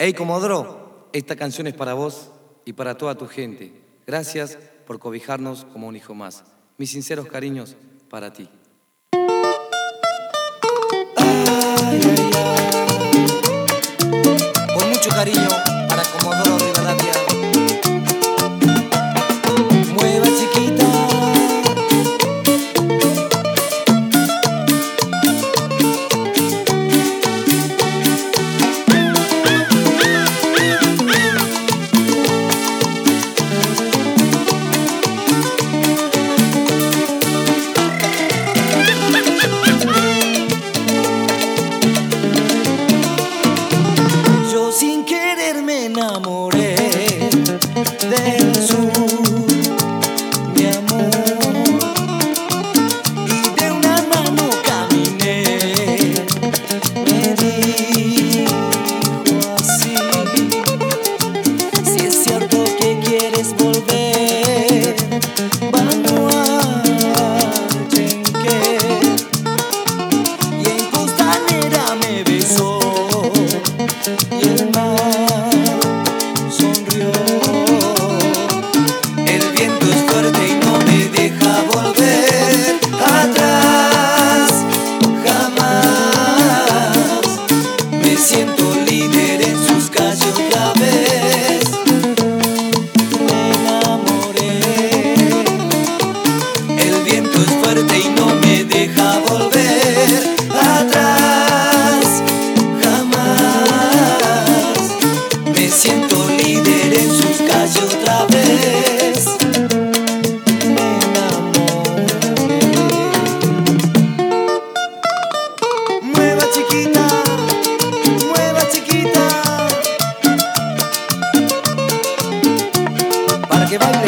Hey Comodoro, esta canción es para vos y para toda tu gente. Gracias por cobijarnos como un hijo más. Mis sinceros cariños para ti. Ay, ay, ay. Con mucho cariño para Comodoro Rivadavia. Mueva chiquita. Sin querer me enamoré del sur, mi amor, y de una mano caminé. Me dijo así: si es cierto que quieres volver, vamos a Chenqué. Y en Costanera me besó y el mar sonrió. El viento es fuerte y no me deja volver atrás, jamás. Me siento líder en sus calles otra vez. Me enamoré. El viento es fuerte y no me deja volver atrás, jamás. Me siento líder en sus calles otra vez. Me enamoré. Mueva chiquita, mueva chiquita, para que baile.